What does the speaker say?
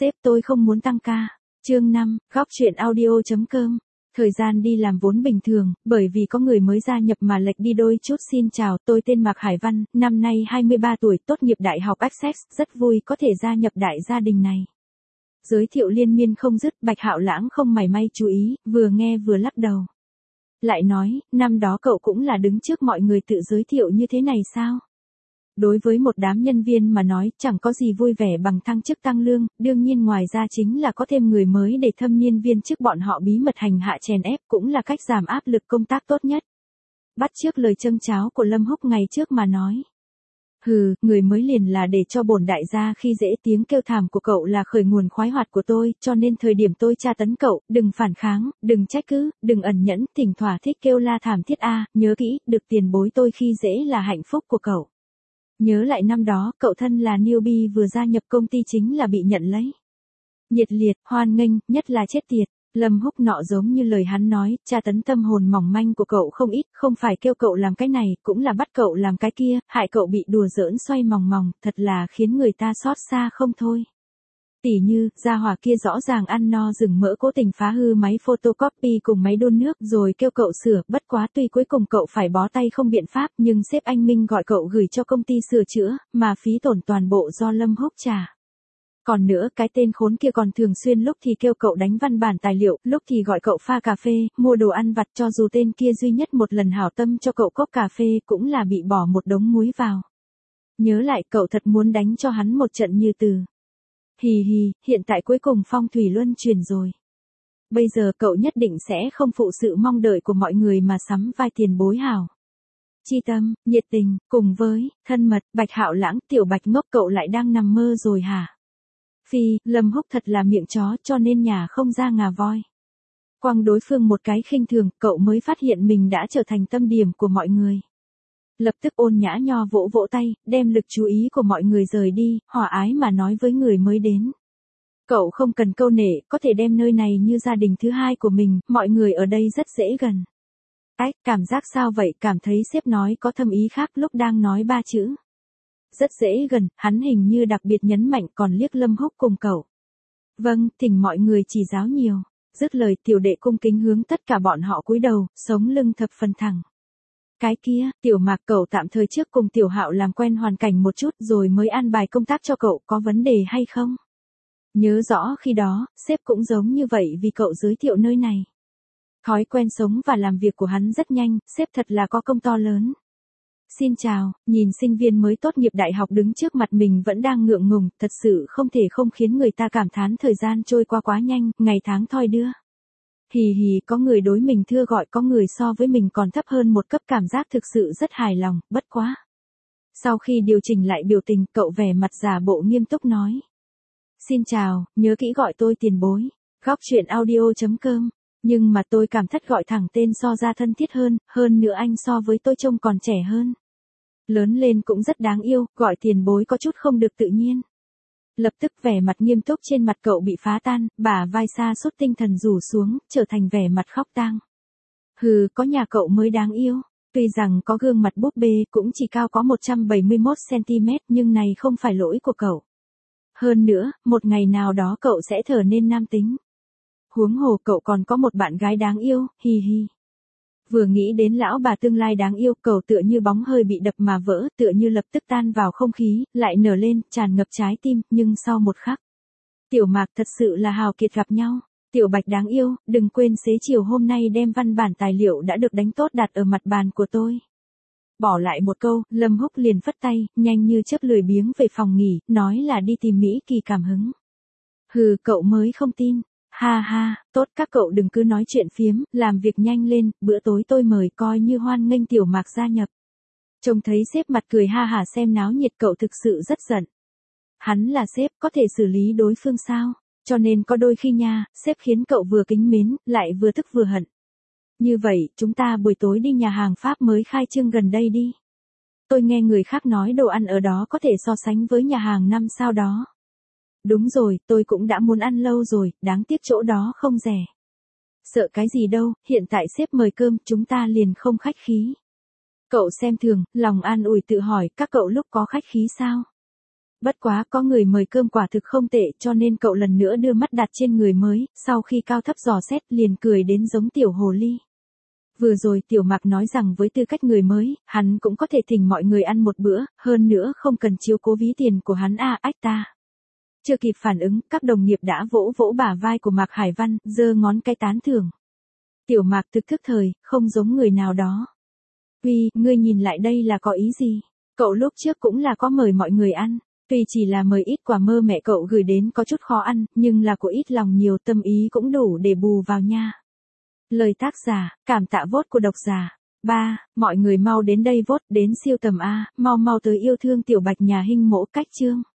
Sếp tôi không muốn tăng ca. Chương 5, góc chuyện audio.com. Thời gian đi làm vốn bình thường, bởi vì có người mới gia nhập mà lệch đi đôi chút. Xin chào, tôi tên Mạc Hải Văn, năm nay 23 tuổi, tốt nghiệp Đại học Essex, rất vui có thể gia nhập đại gia đình này. Giới thiệu liên miên không dứt, Bạch Hạo Lãng không mảy may chú ý, vừa nghe vừa lắc đầu. Lại nói, năm đó cậu cũng là đứng trước mọi người tự giới thiệu như thế này sao? Đối với một đám nhân viên mà nói, chẳng có gì vui vẻ bằng thăng chức tăng lương, đương nhiên ngoài ra chính là có thêm người mới để thâm niên viên chức bọn họ bí mật hành hạ chèn ép, cũng là cách giảm áp lực công tác tốt nhất. Bắt chước lời châm cháo của Lâm Húc ngày trước mà nói. Hừ, người mới liền là để cho bổn đại gia khi dễ, tiếng kêu thảm của cậu là khởi nguồn khoái hoạt của tôi, cho nên thời điểm tôi tra tấn cậu, đừng phản kháng, đừng trách cứ, đừng ẩn nhẫn, thỉnh thoảng thích kêu la thảm thiết a, nhớ kỹ, được tiền bối tôi khi dễ là hạnh phúc của cậu. Nhớ lại năm đó, cậu thân là newbie vừa gia nhập công ty chính là bị nhận lấy. Nhiệt liệt, hoan nghênh, nhất là chết tiệt. Lâm Húc nọ giống như lời hắn nói, tra tấn tâm hồn mỏng manh của cậu không ít, không phải kêu cậu làm cái này, cũng là bắt cậu làm cái kia, hại cậu bị đùa giỡn xoay mòng mòng, thật là khiến người ta xót xa không thôi. Tỉ như, gia hỏa kia rõ ràng ăn no rừng mỡ cố tình phá hư máy photocopy cùng máy đun nước rồi kêu cậu sửa, bất quá tuy cuối cùng cậu phải bó tay không biện pháp, nhưng sếp anh Minh gọi cậu gửi cho công ty sửa chữa, mà phí tổn toàn bộ do Lâm Húc trả. Còn nữa, cái tên khốn kia còn thường xuyên lúc thì kêu cậu đánh văn bản tài liệu, lúc thì gọi cậu pha cà phê, mua đồ ăn vặt, cho dù tên kia duy nhất một lần hảo tâm cho cậu cốc cà phê cũng là bị bỏ một đống muối vào. Nhớ lại cậu thật muốn đánh cho hắn một trận như từ. Hì hì, hiện tại cuối cùng phong thủy luân chuyển rồi. Bây giờ cậu nhất định sẽ không phụ sự mong đợi của mọi người mà sắm vai tiền bối hảo. Chi tâm, nhiệt tình, cùng với, thân mật, Bạch Hạo Lãng, tiểu Bạch ngốc, cậu lại đang nằm mơ rồi hả? Phi, Lâm Húc thật là miệng chó, cho nên nhà không ra ngà voi. Quăng đối phương một cái khinh thường, cậu mới phát hiện mình đã trở thành tâm điểm của mọi người. Lập tức ôn nhã nho vỗ vỗ tay, đem lực chú ý của mọi người rời đi, hòa ái mà nói với người mới đến. Cậu không cần câu nệ, có thể đem nơi này như gia đình thứ hai của mình, mọi người ở đây rất dễ gần. Ách, cảm giác sao vậy, cảm thấy sếp nói có thâm ý khác lúc đang nói ba chữ. Rất dễ gần, hắn hình như đặc biệt nhấn mạnh còn liếc Lâm Húc cùng cậu. Vâng, thỉnh mọi người chỉ giáo nhiều. Dứt lời tiểu đệ cung kính hướng tất cả bọn họ cúi đầu, sống lưng thập phần thẳng. Cái kia, tiểu Mạc, cậu tạm thời trước cùng tiểu Hạo làm quen hoàn cảnh một chút rồi mới an bài công tác cho cậu, có vấn đề hay không? Nhớ rõ khi đó, sếp cũng giống như vậy vì cậu giới thiệu nơi này. Thói quen sống và làm việc của hắn rất nhanh, sếp thật là có công to lớn. Xin chào, nhìn sinh viên mới tốt nghiệp đại học đứng trước mặt mình vẫn đang ngượng ngùng, thật sự không thể không khiến người ta cảm thán thời gian trôi qua quá nhanh, ngày tháng thoi đưa. Hì hì, có người đối mình thưa gọi, có người so với mình còn thấp hơn một cấp, cảm giác thực sự rất hài lòng, bất quá. Sau khi điều chỉnh lại biểu tình, cậu vẻ mặt giả bộ nghiêm túc nói. Xin chào, nhớ kỹ gọi tôi tiền bối. Góc chuyện audio.com. Nhưng mà tôi cảm thất gọi thẳng tên so ra thân thiết hơn nữa anh so với tôi trông còn trẻ hơn. Lớn lên cũng rất đáng yêu, gọi tiền bối có chút không được tự nhiên. Lập tức vẻ mặt nghiêm túc trên mặt cậu bị phá tan, bả vai sa sút tinh thần rủ xuống, trở thành vẻ mặt khóc tang. Hừ, có nhà cậu mới đáng yêu. Tuy rằng có gương mặt búp bê cũng chỉ cao có 171cm nhưng này không phải lỗi của cậu. Hơn nữa, một ngày nào đó cậu sẽ trở nên nam tính. Huống hồ cậu còn có một bạn gái đáng yêu, hi hi. Vừa nghĩ đến lão bà tương lai đáng yêu, cậu tựa như bóng hơi bị đập mà vỡ, tựa như lập tức tan vào không khí, lại nở lên, tràn ngập trái tim, nhưng sau một khắc. Tiểu Mạc, thật sự là hào kiệt gặp nhau. Tiểu Bạch đáng yêu, đừng quên xế chiều hôm nay đem văn bản tài liệu đã được đánh tốt đặt ở mặt bàn của tôi. Bỏ lại một câu, Lâm Húc liền phất tay, nhanh như chớp lười biếng về phòng nghỉ, nói là đi tìm Mỹ Kỳ cảm hứng. Hừ, cậu mới không tin. Ha ha, tốt, các cậu đừng cứ nói chuyện phiếm, làm việc nhanh lên, bữa tối tôi mời, coi như hoan nghênh tiểu Mạc gia nhập. Trông thấy sếp mặt cười ha hả xem náo nhiệt, cậu thực sự rất giận. Hắn là sếp, có thể xử lý đối phương sao? Cho nên có đôi khi nha, sếp khiến cậu vừa kính mến, lại vừa tức vừa hận. Như vậy, chúng ta buổi tối đi nhà hàng Pháp mới khai trương gần đây đi. Tôi nghe người khác nói đồ ăn ở đó có thể so sánh với nhà hàng 5 sao đó. Đúng rồi, tôi cũng đã muốn ăn lâu rồi, đáng tiếc chỗ đó không rẻ. Sợ cái gì đâu, hiện tại sếp mời cơm, chúng ta liền không khách khí. Cậu xem thường, lòng an ủi tự hỏi, các cậu lúc có khách khí sao? Bất quá có người mời cơm quả thực không tệ cho nên cậu lần nữa đưa mắt đặt trên người mới, sau khi cao thấp dò xét liền cười đến giống tiểu hồ ly. Vừa rồi Tiểu Mạc nói rằng với tư cách người mới, hắn cũng có thể thỉnh mọi người ăn một bữa, hơn nữa không cần chiếu cố ví tiền của hắn ách ta. Chưa kịp phản ứng, các đồng nghiệp đã vỗ vỗ bả vai của Mạc Hải Văn, giơ ngón cái tán thưởng. Tiểu Mạc thực thức thời, không giống người nào đó. Uy, ngươi nhìn lại đây là có ý gì? Cậu lúc trước cũng là có mời mọi người ăn. Tuy chỉ là mời ít quà mơ mẹ cậu gửi đến có chút khó ăn, nhưng là của ít lòng nhiều tâm ý cũng đủ để bù vào nha. Lời tác giả, cảm tạ vote của độc giả. 3. Mọi người mau đến đây vote đến siêu tầm A, mau mau tới yêu thương Tiểu Bạch nhà Hinh Mỗ cách chương.